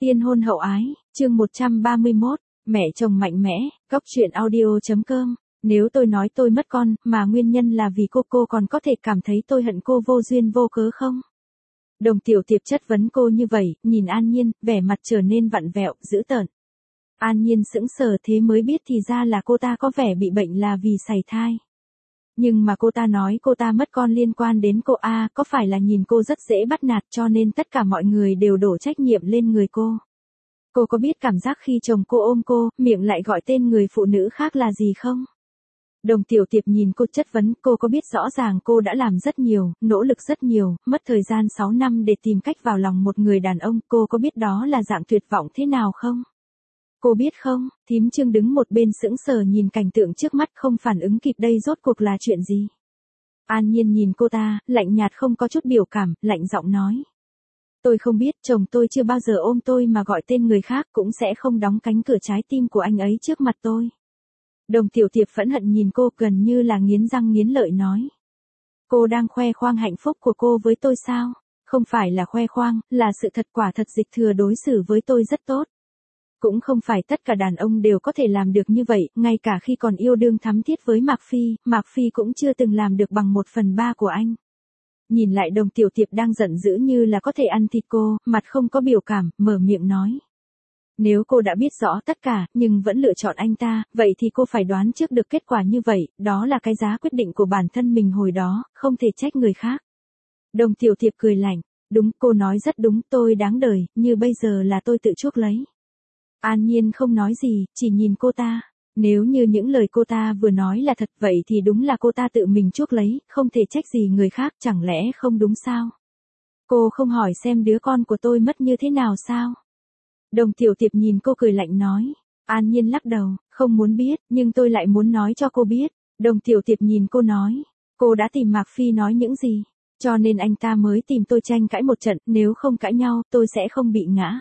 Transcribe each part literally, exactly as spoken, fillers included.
Tiên hôn hậu ái, chương một trăm ba mươi mốt, mẹ chồng mạnh mẽ, góc truyện audio.com. Nếu tôi nói tôi mất con, mà nguyên nhân là vì cô, cô còn có thể cảm thấy tôi hận cô vô duyên vô cớ không? Đồng Tiểu Tiệp chất vấn cô như vậy, nhìn An Nhiên, vẻ mặt trở nên vặn vẹo, dữ tợn. An Nhiên sững sờ, thế mới biết thì ra là cô ta có vẻ bị bệnh là vì sảy thai. Nhưng mà cô ta nói cô ta mất con liên quan đến cô A, có phải là nhìn cô rất dễ bắt nạt cho nên tất cả mọi người đều đổ trách nhiệm lên người cô. Cô có biết cảm giác khi chồng cô ôm cô, miệng lại gọi tên người phụ nữ khác là gì không? Đồng Tiểu Tiệp nhìn cô chất vấn, cô có biết rõ ràng cô đã làm rất nhiều, nỗ lực rất nhiều, mất thời gian sáu năm để tìm cách vào lòng một người đàn ông, cô có biết đó là dạng tuyệt vọng thế nào không? Cô biết không? Thím Trương đứng một bên sững sờ nhìn cảnh tượng trước mắt không phản ứng kịp đây rốt cuộc là chuyện gì. An Nhiên nhìn cô ta, lạnh nhạt không có chút biểu cảm, lạnh giọng nói. Tôi không biết, chồng tôi chưa bao giờ ôm tôi mà gọi tên người khác, cũng sẽ không đóng cánh cửa trái tim của anh ấy trước mặt tôi. Đồng Tiểu Tiệp phẫn hận nhìn cô gần như là nghiến răng nghiến lợi nói. Cô đang khoe khoang hạnh phúc của cô với tôi sao? Không phải là khoe khoang, là sự thật, quả thật Dịch Thừa đối xử với tôi rất tốt. Cũng không phải tất cả đàn ông đều có thể làm được như vậy, ngay cả khi còn yêu đương thắm thiết với Mạc Phi, Mạc Phi cũng chưa từng làm được bằng một phần ba của anh. Nhìn lại Đồng Tiểu Tiệp đang giận dữ như là có thể ăn thịt cô, mặt không có biểu cảm, mở miệng nói. Nếu cô đã biết rõ tất cả, nhưng vẫn lựa chọn anh ta, vậy thì cô phải đoán trước được kết quả như vậy, đó là cái giá quyết định của bản thân mình hồi đó, không thể trách người khác. Đồng Tiểu Tiệp cười lạnh, đúng, cô nói rất đúng, tôi đáng đời, như bây giờ là tôi tự chuốc lấy. An Nhiên không nói gì, chỉ nhìn cô ta. Nếu như những lời cô ta vừa nói là thật vậy thì đúng là cô ta tự mình chuốc lấy, không thể trách gì người khác, chẳng lẽ không đúng sao? Cô không hỏi xem đứa con của tôi mất như thế nào sao? Đồng Tiểu Tiệp nhìn cô cười lạnh nói. An Nhiên lắc đầu, không muốn biết, nhưng tôi lại muốn nói cho cô biết. Đồng Tiểu Tiệp nhìn cô nói. Cô đã tìm Mạc Phi nói những gì? Cho nên anh ta mới tìm tôi tranh cãi một trận, nếu không cãi nhau, tôi sẽ không bị ngã.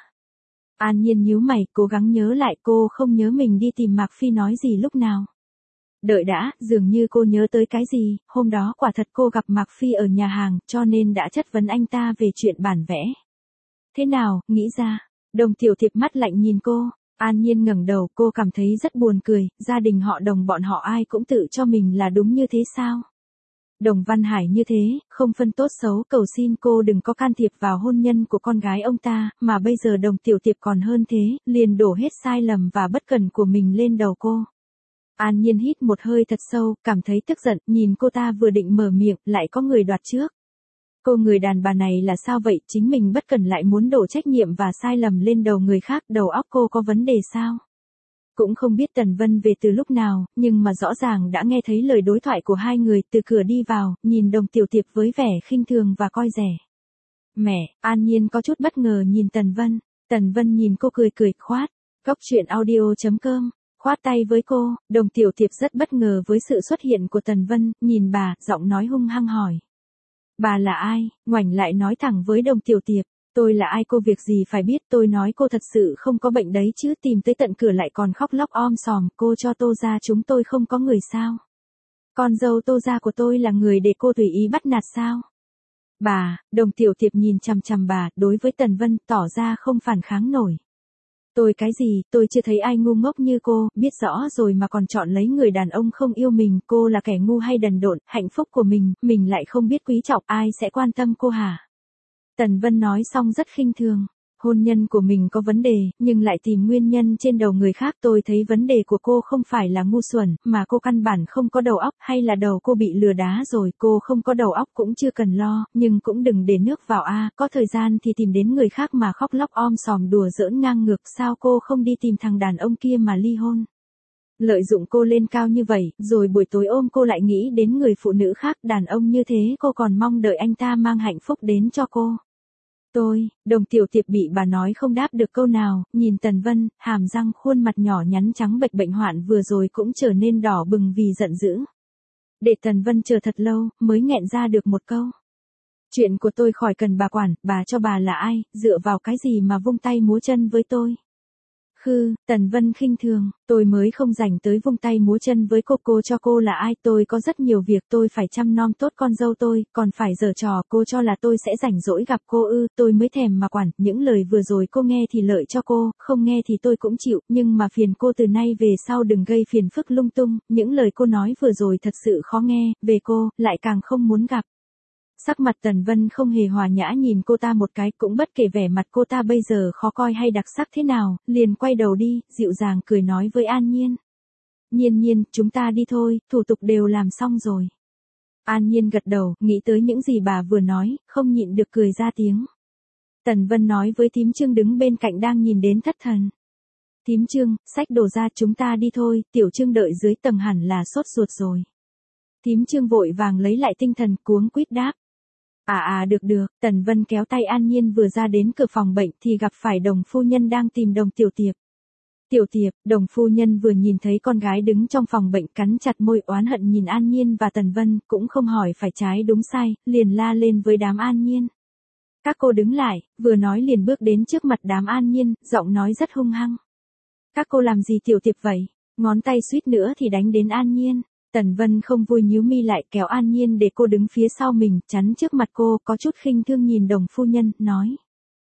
An Nhiên nhíu mày, cố gắng nhớ lại, cô không nhớ mình đi tìm Mạc Phi nói gì lúc nào. Đợi đã, dường như cô nhớ tới cái gì, hôm đó quả thật cô gặp Mạc Phi ở nhà hàng, cho nên đã chất vấn anh ta về chuyện bản vẽ. Thế nào, nghĩ ra? Đồng Tiểu Tiệp mắt lạnh nhìn cô. An Nhiên ngẩng đầu, cô cảm thấy rất buồn cười, gia đình họ Đồng bọn họ ai cũng tự cho mình là đúng như thế sao? Đồng Văn Hải như thế, không phân tốt xấu, cầu xin cô đừng có can thiệp vào hôn nhân của con gái ông ta, mà bây giờ Đồng Tiểu Tiệp còn hơn thế, liền đổ hết sai lầm và bất cẩn của mình lên đầu cô. An Nhiên hít một hơi thật sâu, cảm thấy tức giận, nhìn cô ta vừa định mở miệng, lại có người đoạt trước. Cô người đàn bà này là sao vậy, chính mình bất cẩn lại muốn đổ trách nhiệm và sai lầm lên đầu người khác, đầu óc cô có vấn đề sao? Cũng không biết Tần Vân về từ lúc nào, nhưng mà rõ ràng đã nghe thấy lời đối thoại của hai người, từ cửa đi vào, nhìn Đồng Tiểu Tiệp với vẻ khinh thường và coi rẻ. Mẹ, An Nhiên có chút bất ngờ nhìn Tần Vân, Tần Vân nhìn cô cười cười, khoát, góc truyện audio.com, khoát tay với cô, Đồng Tiểu Tiệp rất bất ngờ với sự xuất hiện của Tần Vân, nhìn bà, giọng nói hung hăng hỏi. Bà là ai? Ngoảnh lại nói thẳng với Đồng Tiểu Tiệp. Tôi là ai cô việc gì phải biết, tôi nói cô thật sự không có bệnh đấy chứ, tìm tới tận cửa lại còn khóc lóc om sòm, cô cho Tô gia chúng tôi không có người sao? Con dâu Tô gia của tôi là người để cô tùy ý bắt nạt sao? Bà, Đồng Tiểu Tiệp nhìn chằm chằm bà, đối với Tần Vân, tỏ ra không phản kháng nổi. Tôi cái gì, tôi chưa thấy ai ngu ngốc như cô, biết rõ rồi mà còn chọn lấy người đàn ông không yêu mình, cô là kẻ ngu hay đần độn, hạnh phúc của mình, mình lại không biết quý trọng, ai sẽ quan tâm cô hả? Tần Vân nói xong rất khinh thường, hôn nhân của mình có vấn đề, nhưng lại tìm nguyên nhân trên đầu người khác, tôi thấy vấn đề của cô không phải là ngu xuẩn, mà cô căn bản không có đầu óc, hay là đầu cô bị lừa đá rồi, cô không có đầu óc cũng chưa cần lo, nhưng cũng đừng để nước vào a, có thời gian thì tìm đến người khác mà khóc lóc om sòm đùa giỡn ngang ngược, sao cô không đi tìm thằng đàn ông kia mà ly hôn? Lợi dụng cô lên cao như vậy, rồi buổi tối ôm cô lại nghĩ đến người phụ nữ khác, đàn ông như thế cô còn mong đợi anh ta mang hạnh phúc đến cho cô. Tôi, Đồng Tiểu Tiệp bị bà nói không đáp được câu nào, nhìn Tần Vân, hàm răng khuôn mặt nhỏ nhắn trắng bệch bệnh hoạn vừa rồi cũng trở nên đỏ bừng vì giận dữ. Để Tần Vân chờ thật lâu, mới nghẹn ra được một câu. Chuyện của tôi khỏi cần bà quản, bà cho bà là ai, dựa vào cái gì mà vung tay múa chân với tôi? Khư, Tần Vân khinh thường, tôi mới không rảnh tới vung tay múa chân với cô, cô cho cô là ai, tôi có rất nhiều việc tôi phải chăm nom tốt con dâu tôi, còn phải giở trò, cô cho là tôi sẽ rảnh rỗi gặp cô ư, tôi mới thèm mà quản, những lời vừa rồi cô nghe thì lợi cho cô, không nghe thì tôi cũng chịu, nhưng mà phiền cô từ nay về sau đừng gây phiền phức lung tung, những lời cô nói vừa rồi thật sự khó nghe, về cô, lại càng không muốn gặp. Sắc mặt Tần Vân không hề hòa nhã nhìn cô ta một cái, cũng bất kể vẻ mặt cô ta bây giờ khó coi hay đặc sắc thế nào, liền quay đầu đi, dịu dàng cười nói với An Nhiên. Nhiên Nhiên, chúng ta đi thôi, thủ tục đều làm xong rồi. An Nhiên gật đầu, nghĩ tới những gì bà vừa nói, không nhịn được cười ra tiếng. Tần Vân nói với thím Trương đứng bên cạnh đang nhìn đến thất thần. Thím Trương, xách đồ ra chúng ta đi thôi, tiểu Trương đợi dưới tầng hẳn là sốt ruột rồi. Thím Trương vội vàng lấy lại tinh thần cuống quýt đáp. À à được được, Tần Vân kéo tay An Nhiên vừa ra đến cửa phòng bệnh thì gặp phải Đồng phu nhân đang tìm Đồng Tiểu Tiệp. Tiểu Tiệp, Đồng phu nhân vừa nhìn thấy con gái đứng trong phòng bệnh cắn chặt môi oán hận nhìn An Nhiên và Tần Vân, cũng không hỏi phải trái đúng sai, liền la lên với đám An Nhiên. Các cô đứng lại, vừa nói liền bước đến trước mặt đám An Nhiên, giọng nói rất hung hăng. Các cô làm gì Tiểu Tiệp vậy? Ngón tay suýt nữa thì đánh đến An Nhiên. Tần Vân không vui nhíu mi lại kéo An Nhiên để cô đứng phía sau mình, chắn trước mặt cô, có chút khinh thương nhìn Đồng phu nhân, nói.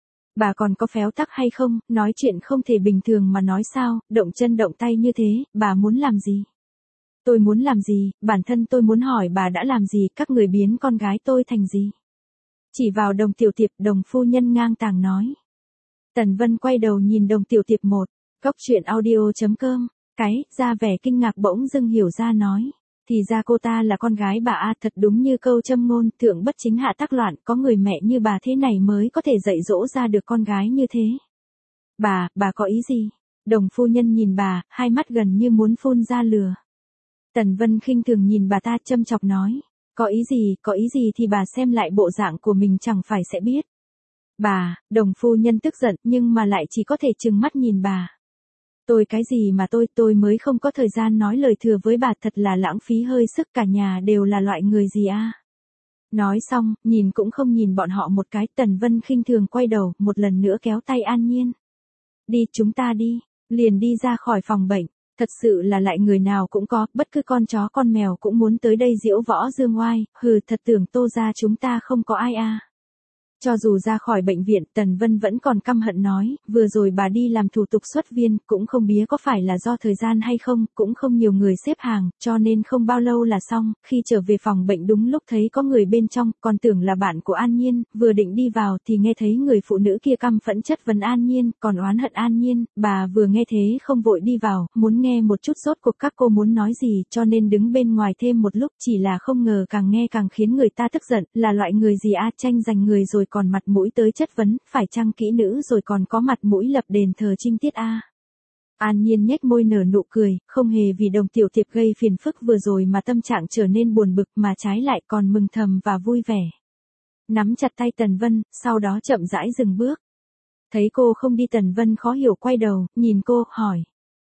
Bà còn có phéo tắc hay không, nói chuyện không thể bình thường mà nói sao, động chân động tay như thế, bà muốn làm gì? Tôi muốn làm gì, bản thân tôi muốn hỏi bà đã làm gì, các người biến con gái tôi thành gì? Chỉ vào Đồng Tiểu Tiệp, Đồng phu nhân ngang tàng nói. Tần Vân quay đầu nhìn Đồng Tiểu Tiệp một, góc truyện audio chấm com, cái, ra vẻ kinh ngạc bỗng dưng hiểu ra nói. Thì ra cô ta là con gái bà a, thật đúng như câu châm ngôn, thượng bất chính hạ tác loạn, có người mẹ như bà thế này mới có thể dạy dỗ ra được con gái như thế. Bà, bà có ý gì? Đồng phu nhân nhìn bà, hai mắt gần như muốn phun ra lửa. Tần Vân khinh thường nhìn bà ta châm chọc nói, có ý gì, có ý gì thì bà xem lại bộ dạng của mình chẳng phải sẽ biết. Bà, Đồng phu nhân tức giận nhưng mà lại chỉ có thể trừng mắt nhìn bà. Tôi cái gì mà tôi, tôi mới không có thời gian nói lời thừa với bà, thật là lãng phí hơi sức, cả nhà đều là loại người gì a? Nói xong, nhìn cũng không nhìn bọn họ một cái, Tần Vân khinh thường quay đầu, một lần nữa kéo tay An Nhiên. Đi, chúng ta đi, liền đi ra khỏi phòng bệnh, thật sự là lại người nào cũng có, bất cứ con chó con mèo cũng muốn tới đây diễu võ dương oai, hừ thật tưởng Tô gia chúng ta không có ai a. Cho dù ra khỏi bệnh viện, Tần Vân vẫn còn căm hận nói, vừa rồi bà đi làm thủ tục xuất viên, cũng không biết có phải là do thời gian hay không, cũng không nhiều người xếp hàng, cho nên không bao lâu là xong, khi trở về phòng bệnh đúng lúc thấy có người bên trong, còn tưởng là bạn của An Nhiên, vừa định đi vào thì nghe thấy người phụ nữ kia căm phẫn chất vấn An Nhiên, còn oán hận An Nhiên, bà vừa nghe thế không vội đi vào, muốn nghe một chút rốt cuộc các cô muốn nói gì, cho nên đứng bên ngoài thêm một lúc, chỉ là không ngờ càng nghe càng khiến người ta tức giận, là loại người gì a, tranh giành người rồi còn mặt mũi tới chất vấn, phải chăng kỹ nữ rồi còn có mặt mũi lập đền thờ trinh tiết a. An Nhiên nhếch môi nở nụ cười, không hề vì Đồng Tiểu Tiệp gây phiền phức vừa rồi mà tâm trạng trở nên buồn bực, mà trái lại còn mừng thầm và vui vẻ. Nắm chặt tay Tần Vân, sau đó chậm rãi dừng bước. Thấy cô không đi, Tần Vân khó hiểu quay đầu, nhìn cô, hỏi.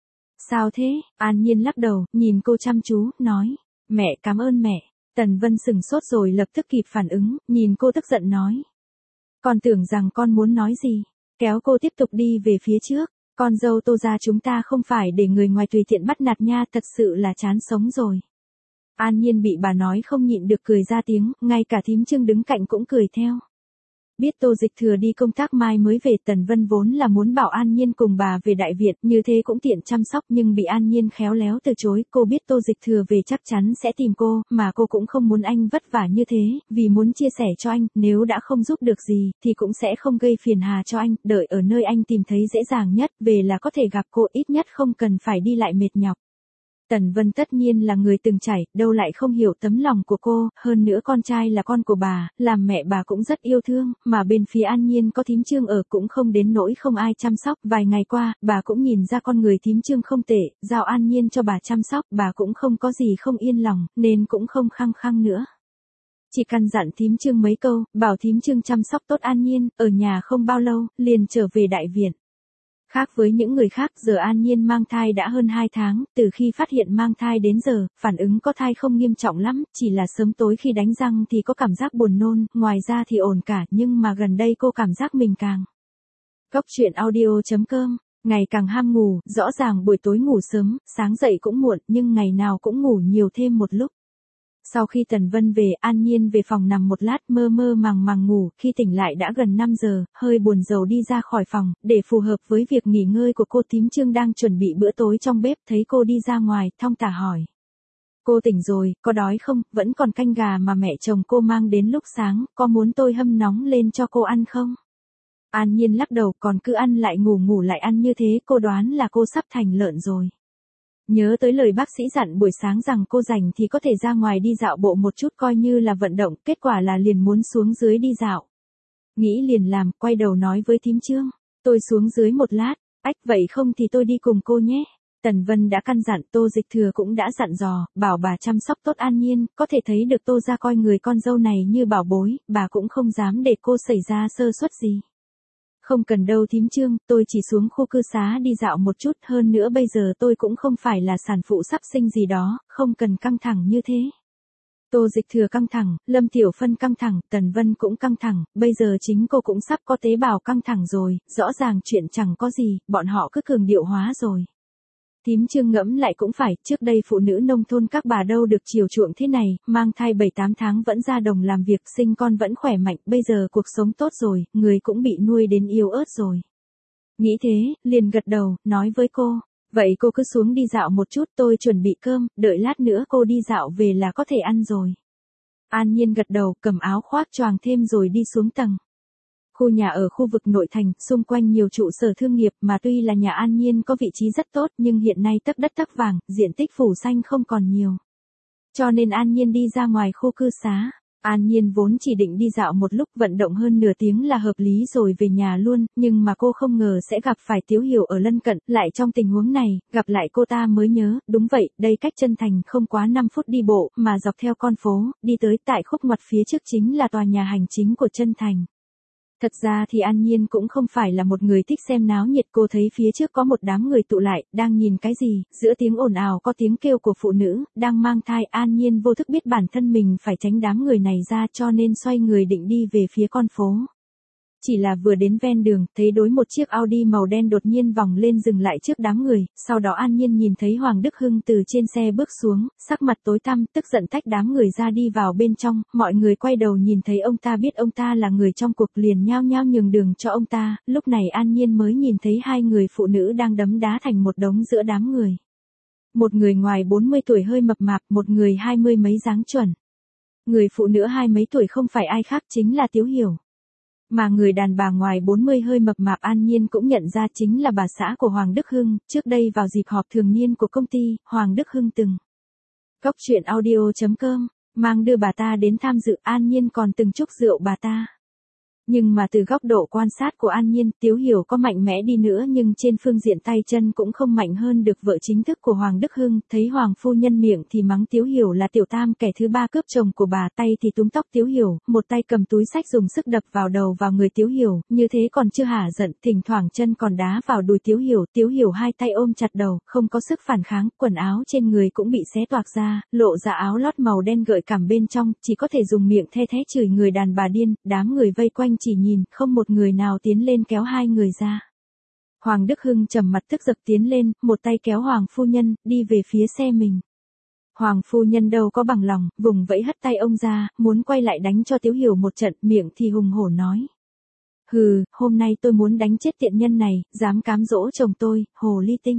Sao thế? An Nhiên lắc đầu, nhìn cô chăm chú, nói. Mẹ cảm ơn mẹ. Tần Vân sừng sốt rồi lập tức kịp phản ứng, nhìn cô tức giận nói. Con tưởng rằng con muốn nói gì, kéo cô tiếp tục đi về phía trước, con dâu Tô gia chúng ta không phải để người ngoài tùy tiện bắt nạt nha, thật sự là chán sống rồi. An Nhiên bị bà nói không nhịn được cười ra tiếng, ngay cả thím Trương đứng cạnh cũng cười theo. Biết Tô Dịch Thừa đi công tác mai mới về, Tần Vân vốn là muốn bảo An Nhiên cùng bà về đại viện, như thế cũng tiện chăm sóc, nhưng bị An Nhiên khéo léo từ chối, cô biết Tô Dịch Thừa về chắc chắn sẽ tìm cô, mà cô cũng không muốn anh vất vả như thế, vì muốn chia sẻ cho anh, nếu đã không giúp được gì, thì cũng sẽ không gây phiền hà cho anh, đợi ở nơi anh tìm thấy dễ dàng nhất, về là có thể gặp cô, ít nhất không cần phải đi lại mệt nhọc. Tần Vân tất nhiên là người từng trải, đâu lại không hiểu tấm lòng của cô, hơn nữa con trai là con của bà, làm mẹ bà cũng rất yêu thương, mà bên phía An Nhiên có thím Trương ở cũng không đến nỗi không ai chăm sóc, vài ngày qua, bà cũng nhìn ra con người thím Trương không tệ, giao An Nhiên cho bà chăm sóc, bà cũng không có gì không yên lòng, nên cũng không khăng khăng nữa. Chỉ căn dặn thím Trương mấy câu, bảo thím Trương chăm sóc tốt An Nhiên, ở nhà không bao lâu, liền trở về đại viện. Khác với những người khác, giờ An Nhiên mang thai đã hơn hai tháng, từ khi phát hiện mang thai đến giờ, phản ứng có thai không nghiêm trọng lắm, chỉ là sớm tối khi đánh răng thì có cảm giác buồn nôn, ngoài ra thì ổn cả, nhưng mà gần đây cô cảm giác mình càng. Góc truyện audio chấm com Ngày càng ham ngủ, rõ ràng buổi tối ngủ sớm, sáng dậy cũng muộn, nhưng ngày nào cũng ngủ nhiều thêm một lúc. Sau khi Tần Vân về, An Nhiên về phòng nằm một lát mơ mơ màng màng ngủ, khi tỉnh lại đã gần năm giờ, hơi buồn rầu đi ra khỏi phòng, để phù hợp với việc nghỉ ngơi của cô. Thím Trương đang chuẩn bị bữa tối trong bếp, thấy cô đi ra ngoài, thong thả hỏi. Cô tỉnh rồi, có đói không, vẫn còn canh gà mà mẹ chồng cô mang đến lúc sáng, có muốn tôi hâm nóng lên cho cô ăn không? An Nhiên lắc đầu, còn cứ ăn lại ngủ ngủ lại ăn như thế, cô đoán là cô sắp thành lợn rồi. Nhớ tới lời bác sĩ dặn buổi sáng rằng cô rảnh thì có thể ra ngoài đi dạo bộ một chút coi như là vận động, kết quả là liền muốn xuống dưới đi dạo. Nghĩ liền làm, quay đầu nói với thím Trương, tôi xuống dưới một lát, ách vậy không thì tôi đi cùng cô nhé. Tần Vân đã căn dặn, Tô Dịch Thừa cũng đã dặn dò, bảo bà chăm sóc tốt An Nhiên, có thể thấy được Tô ra coi người con dâu này như bảo bối, bà cũng không dám để cô xảy ra sơ suất gì. Không cần đâu thím Trương, tôi chỉ xuống khu cư xá đi dạo một chút, hơn nữa bây giờ tôi cũng không phải là sản phụ sắp sinh gì đó, không cần căng thẳng như thế. Tô Dịch Thừa căng thẳng, Lâm Tiểu Phân căng thẳng, Tần Vân cũng căng thẳng, bây giờ chính cô cũng sắp có tế bào căng thẳng rồi, rõ ràng chuyện chẳng có gì, bọn họ cứ cường điệu hóa rồi. Thím Trương ngẫm lại cũng phải, trước đây phụ nữ nông thôn các bà đâu được chiều chuộng thế này, mang thai bảy tám tháng vẫn ra đồng làm việc, sinh con vẫn khỏe mạnh, bây giờ cuộc sống tốt rồi, người cũng bị nuôi đến yếu ớt rồi. Nghĩ thế, liền gật đầu, nói với cô, vậy cô cứ xuống đi dạo một chút, tôi chuẩn bị cơm, đợi lát nữa cô đi dạo về là có thể ăn rồi. An Nhiên gật đầu, cầm áo khoác choàng thêm rồi đi xuống tầng. Khu nhà ở khu vực nội thành, xung quanh nhiều trụ sở thương nghiệp mà tuy là nhà An Nhiên có vị trí rất tốt nhưng hiện nay tấc đất tấc vàng, diện tích phủ xanh không còn nhiều. Cho nên An Nhiên đi ra ngoài khu cư xá. An Nhiên vốn chỉ định đi dạo một lúc vận động hơn nửa tiếng là hợp lý rồi về nhà luôn, nhưng mà cô không ngờ sẽ gặp phải Tiếu Hiểu ở lân cận, lại trong tình huống này, gặp lại cô ta mới nhớ, đúng vậy, đây cách chân thành không quá năm phút đi bộ, mà dọc theo con phố, đi tới tại khúc ngoặt phía trước chính là tòa nhà hành chính của chân thành. Thật ra thì An Nhiên cũng không phải là một người thích xem náo nhiệt, cô thấy phía trước có một đám người tụ lại, đang nhìn cái gì, giữa tiếng ồn ào có tiếng kêu của phụ nữ, đang mang thai. An Nhiên vô thức biết bản thân mình phải tránh đám người này ra cho nên xoay người định đi về phía con phố. Chỉ là vừa đến ven đường, thấy đối một chiếc Audi màu đen đột nhiên vòng lên dừng lại trước đám người, sau đó An Nhiên nhìn thấy Hoàng Đức Hưng từ trên xe bước xuống, sắc mặt tối tăm, tức giận tách đám người ra đi vào bên trong, mọi người quay đầu nhìn thấy ông ta biết ông ta là người trong cuộc liền nhao nhao nhường đường cho ông ta, lúc này An Nhiên mới nhìn thấy hai người phụ nữ đang đấm đá thành một đống giữa đám người. Một người ngoài bốn mươi tuổi hơi mập mạp, một người hai mươi mấy dáng chuẩn. Người phụ nữ hai mấy tuổi không phải ai khác chính là Tiếu Hiểu. Mà người đàn bà ngoài bốn mươi hơi mập mạp An Nhiên cũng nhận ra chính là bà xã của Hoàng Đức Hưng, trước đây vào dịp họp thường niên của công ty, Hoàng Đức Hưng từng Cóc truyện audio chấm com mang đưa bà ta đến tham dự, An Nhiên còn từng chúc rượu bà ta. Nhưng mà từ góc độ quan sát của An Nhiên, Tiếu Hiểu có mạnh mẽ đi nữa nhưng trên phương diện tay chân cũng không mạnh hơn được vợ chính thức của Hoàng Đức Hưng, thấy Hoàng phu nhân miệng thì mắng Tiếu Hiểu là tiểu tam kẻ thứ ba cướp chồng của bà, tay thì túm tóc Tiếu Hiểu, một tay cầm túi sách dùng sức đập vào đầu vào người Tiếu Hiểu, như thế còn chưa hả giận, thỉnh thoảng chân còn đá vào đùi Tiếu Hiểu, Tiếu Hiểu hai tay ôm chặt đầu, không có sức phản kháng, quần áo trên người cũng bị xé toạc ra, lộ ra áo lót màu đen gợi cảm bên trong, chỉ có thể dùng miệng the thé chửi người đàn bà điên, đám người vây quanh chỉ nhìn, không một người nào tiến lên kéo hai người ra. Hoàng Đức Hưng trầm mặt tức giận tiến lên, một tay kéo Hoàng phu nhân, đi về phía xe mình. Hoàng phu nhân đâu có bằng lòng, vùng vẫy hất tay ông ra, muốn quay lại đánh cho Tiếu Hiểu một trận, miệng thì hùng hổ nói. Hừ, hôm nay tôi muốn đánh chết tiện nhân này, dám cám dỗ chồng tôi, hồ ly tinh.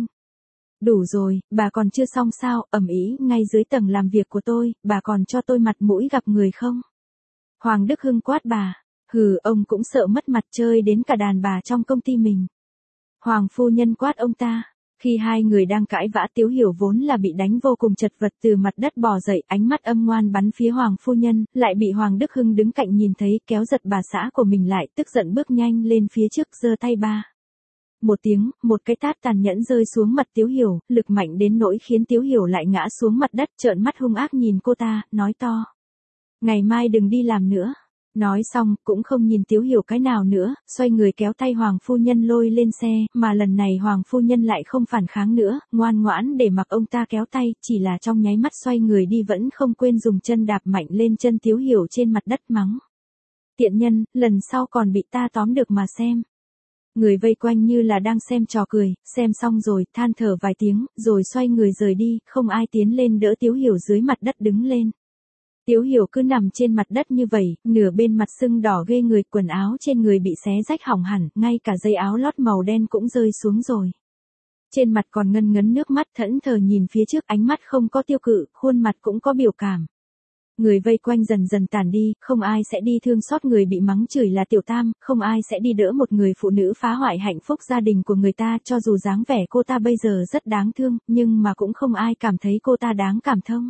Đủ rồi, bà còn chưa xong sao, ầm ĩ ngay dưới tầng làm việc của tôi, bà còn cho tôi mặt mũi gặp người không? Hoàng Đức Hưng quát bà. Hừ, ông cũng sợ mất mặt chơi đến cả đàn bà trong công ty mình. Hoàng phu nhân quát ông ta. Khi hai người đang cãi vã, Tiếu Hiểu vốn là bị đánh vô cùng chật vật từ mặt đất bò dậy, ánh mắt âm ngoan bắn phía Hoàng phu nhân, lại bị Hoàng Đức Hưng đứng cạnh nhìn thấy, kéo giật bà xã của mình lại, tức giận bước nhanh lên phía trước, giơ tay ba. Một tiếng, một cái tát tàn nhẫn rơi xuống mặt Tiếu Hiểu, lực mạnh đến nỗi khiến Tiếu Hiểu lại ngã xuống mặt đất, trợn mắt hung ác nhìn cô ta, nói to. Ngày mai đừng đi làm nữa. Nói xong, cũng không nhìn Tiếu Hiểu cái nào nữa, xoay người kéo tay Hoàng phu nhân lôi lên xe, mà lần này Hoàng phu nhân lại không phản kháng nữa, ngoan ngoãn để mặc ông ta kéo tay, chỉ là trong nháy mắt xoay người đi vẫn không quên dùng chân đạp mạnh lên chân Tiếu Hiểu trên mặt đất mắng. Tiện nhân, lần sau còn bị ta tóm được mà xem. Người vây quanh như là đang xem trò cười, xem xong rồi, than thở vài tiếng, rồi xoay người rời đi, không ai tiến lên đỡ Tiếu Hiểu dưới mặt đất đứng lên. Tiếu Hiểu cứ nằm trên mặt đất như vậy, nửa bên mặt sưng đỏ ghê người, quần áo trên người bị xé rách hỏng hẳn, ngay cả dây áo lót màu đen cũng rơi xuống rồi. Trên mặt còn ngân ngấn nước mắt, thẫn thờ nhìn phía trước, ánh mắt không có tiêu cự, khuôn mặt cũng có biểu cảm. Người vây quanh dần dần tàn đi, không ai sẽ đi thương xót người bị mắng chửi là tiểu tam, không ai sẽ đi đỡ một người phụ nữ phá hoại hạnh phúc gia đình của người ta, cho dù dáng vẻ cô ta bây giờ rất đáng thương, nhưng mà cũng không ai cảm thấy cô ta đáng cảm thông.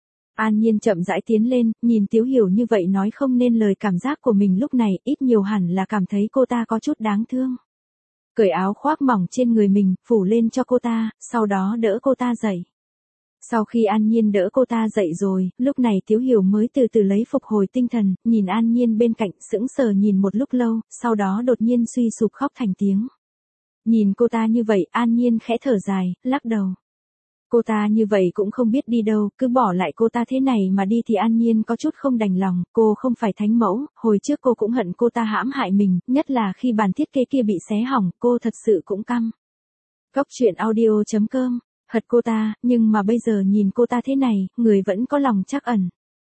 An Nhiên chậm rãi tiến lên, nhìn Tiếu Hiểu như vậy nói không nên lời cảm giác của mình lúc này, ít nhiều hẳn là cảm thấy cô ta có chút đáng thương. Cởi áo khoác mỏng trên người mình, phủ lên cho cô ta, sau đó đỡ cô ta dậy. Sau khi An Nhiên đỡ cô ta dậy rồi, lúc này Tiếu Hiểu mới từ từ lấy phục hồi tinh thần, nhìn An Nhiên bên cạnh, sững sờ nhìn một lúc lâu, sau đó đột nhiên suy sụp khóc thành tiếng. Nhìn cô ta như vậy, An Nhiên khẽ thở dài, lắc đầu. Cô ta như vậy cũng không biết đi đâu, cứ bỏ lại cô ta thế này mà đi thì An Nhiên có chút không đành lòng, cô không phải thánh mẫu, hồi trước cô cũng hận cô ta hãm hại mình, nhất là khi bản thiết kế kia bị xé hỏng, cô thật sự cũng căm. Cóc truyện audio chấm com, hận cô ta, nhưng mà bây giờ nhìn cô ta thế này, người vẫn có lòng trắc ẩn.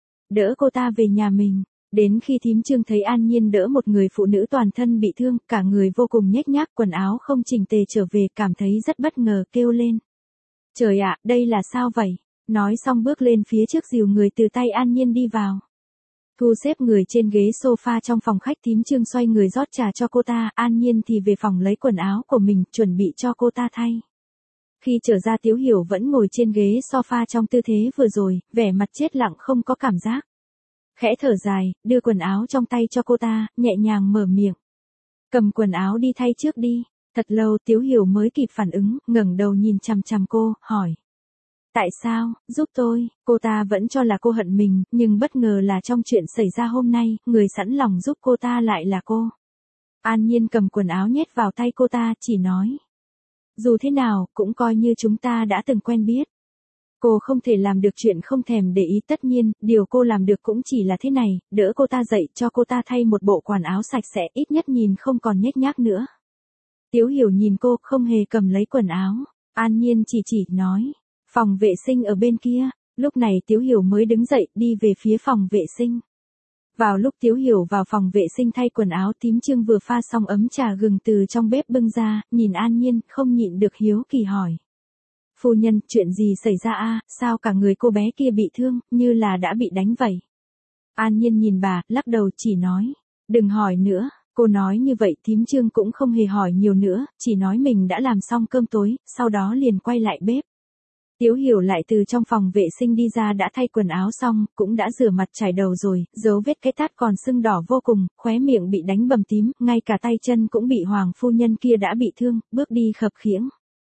Đỡ cô ta về nhà mình. Đến khi thím Trương thấy An Nhiên đỡ một người phụ nữ toàn thân bị thương, cả người vô cùng nhếch nhác, quần áo không chỉnh tề trở về, cảm thấy rất bất ngờ, kêu lên. Trời ạ, đây là sao vậy? Nói xong bước lên phía trước dìu người từ tay An Nhiên đi vào. Thu xếp người trên ghế sofa trong phòng khách, thím Trương xoay người rót trà cho cô ta, An Nhiên thì về phòng lấy quần áo của mình, chuẩn bị cho cô ta thay. Khi trở ra Tiếu Hiểu vẫn ngồi trên ghế sofa trong tư thế vừa rồi, vẻ mặt chết lặng không có cảm giác. Khẽ thở dài, đưa quần áo trong tay cho cô ta, nhẹ nhàng mở miệng. Cầm quần áo đi thay trước đi. Thật lâu Tiếu Hiểu mới kịp phản ứng, ngẩng đầu nhìn chằm chằm cô, hỏi. Tại sao, giúp tôi, cô ta vẫn cho là cô hận mình, nhưng bất ngờ là trong chuyện xảy ra hôm nay, người sẵn lòng giúp cô ta lại là cô. An Nhiên cầm quần áo nhét vào tay cô ta, chỉ nói. Dù thế nào, cũng coi như chúng ta đã từng quen biết. Cô không thể làm được chuyện không thèm để ý, tất nhiên, điều cô làm được cũng chỉ là thế này, đỡ cô ta dậy, cho cô ta thay một bộ quần áo sạch sẽ, ít nhất nhìn không còn nhếch nhác nữa. Tiếu Hiểu nhìn cô, không hề cầm lấy quần áo. An Nhiên chỉ chỉ, nói. Phòng vệ sinh ở bên kia. Lúc này Tiếu Hiểu mới đứng dậy, đi về phía phòng vệ sinh. Vào lúc Tiếu Hiểu vào phòng vệ sinh thay quần áo, thím Trương vừa pha xong ấm trà gừng từ trong bếp bưng ra, nhìn An Nhiên, không nhịn được hiếu kỳ hỏi. Phu nhân, chuyện gì xảy ra a? Sao cả người cô bé kia bị thương, như là đã bị đánh vậy? An Nhiên nhìn bà, lắc đầu chỉ nói. Đừng hỏi nữa. Cô nói như vậy thím Trương cũng không hề hỏi nhiều nữa, chỉ nói mình đã làm xong cơm tối, sau đó liền quay lại bếp. Tiếu Hiểu lại từ trong phòng vệ sinh đi ra, đã thay quần áo xong, cũng đã rửa mặt chải đầu rồi, dấu vết cái tát còn sưng đỏ vô cùng, khóe miệng bị đánh bầm tím, ngay cả tay chân cũng bị hoàng phu nhân kia đã bị thương, bước đi khập khiễng.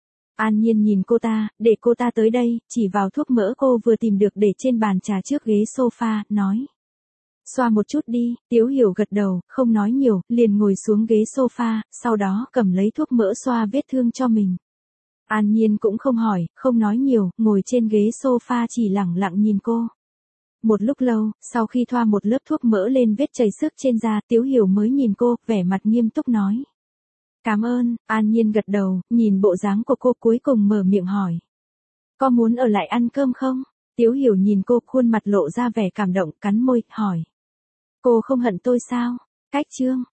An Nhiên nhìn cô ta, để cô ta tới đây, chỉ vào thuốc mỡ cô vừa tìm được để trên bàn trà trước ghế sofa, nói. Xoa một chút đi, Tiếu Hiểu gật đầu, không nói nhiều, liền ngồi xuống ghế sofa, sau đó cầm lấy thuốc mỡ xoa vết thương cho mình. An Nhiên cũng không hỏi, không nói nhiều, ngồi trên ghế sofa chỉ lẳng lặng nhìn cô. Một lúc lâu, sau khi thoa một lớp thuốc mỡ lên vết chảy xước trên da, Tiếu Hiểu mới nhìn cô, vẻ mặt nghiêm túc nói. Cảm ơn, An Nhiên gật đầu, nhìn bộ dáng của cô cuối cùng mở miệng hỏi. Có muốn ở lại ăn cơm không? Tiếu Hiểu nhìn cô, khuôn mặt lộ ra vẻ cảm động, cắn môi, hỏi. Cô không hận tôi sao? Cách Trương,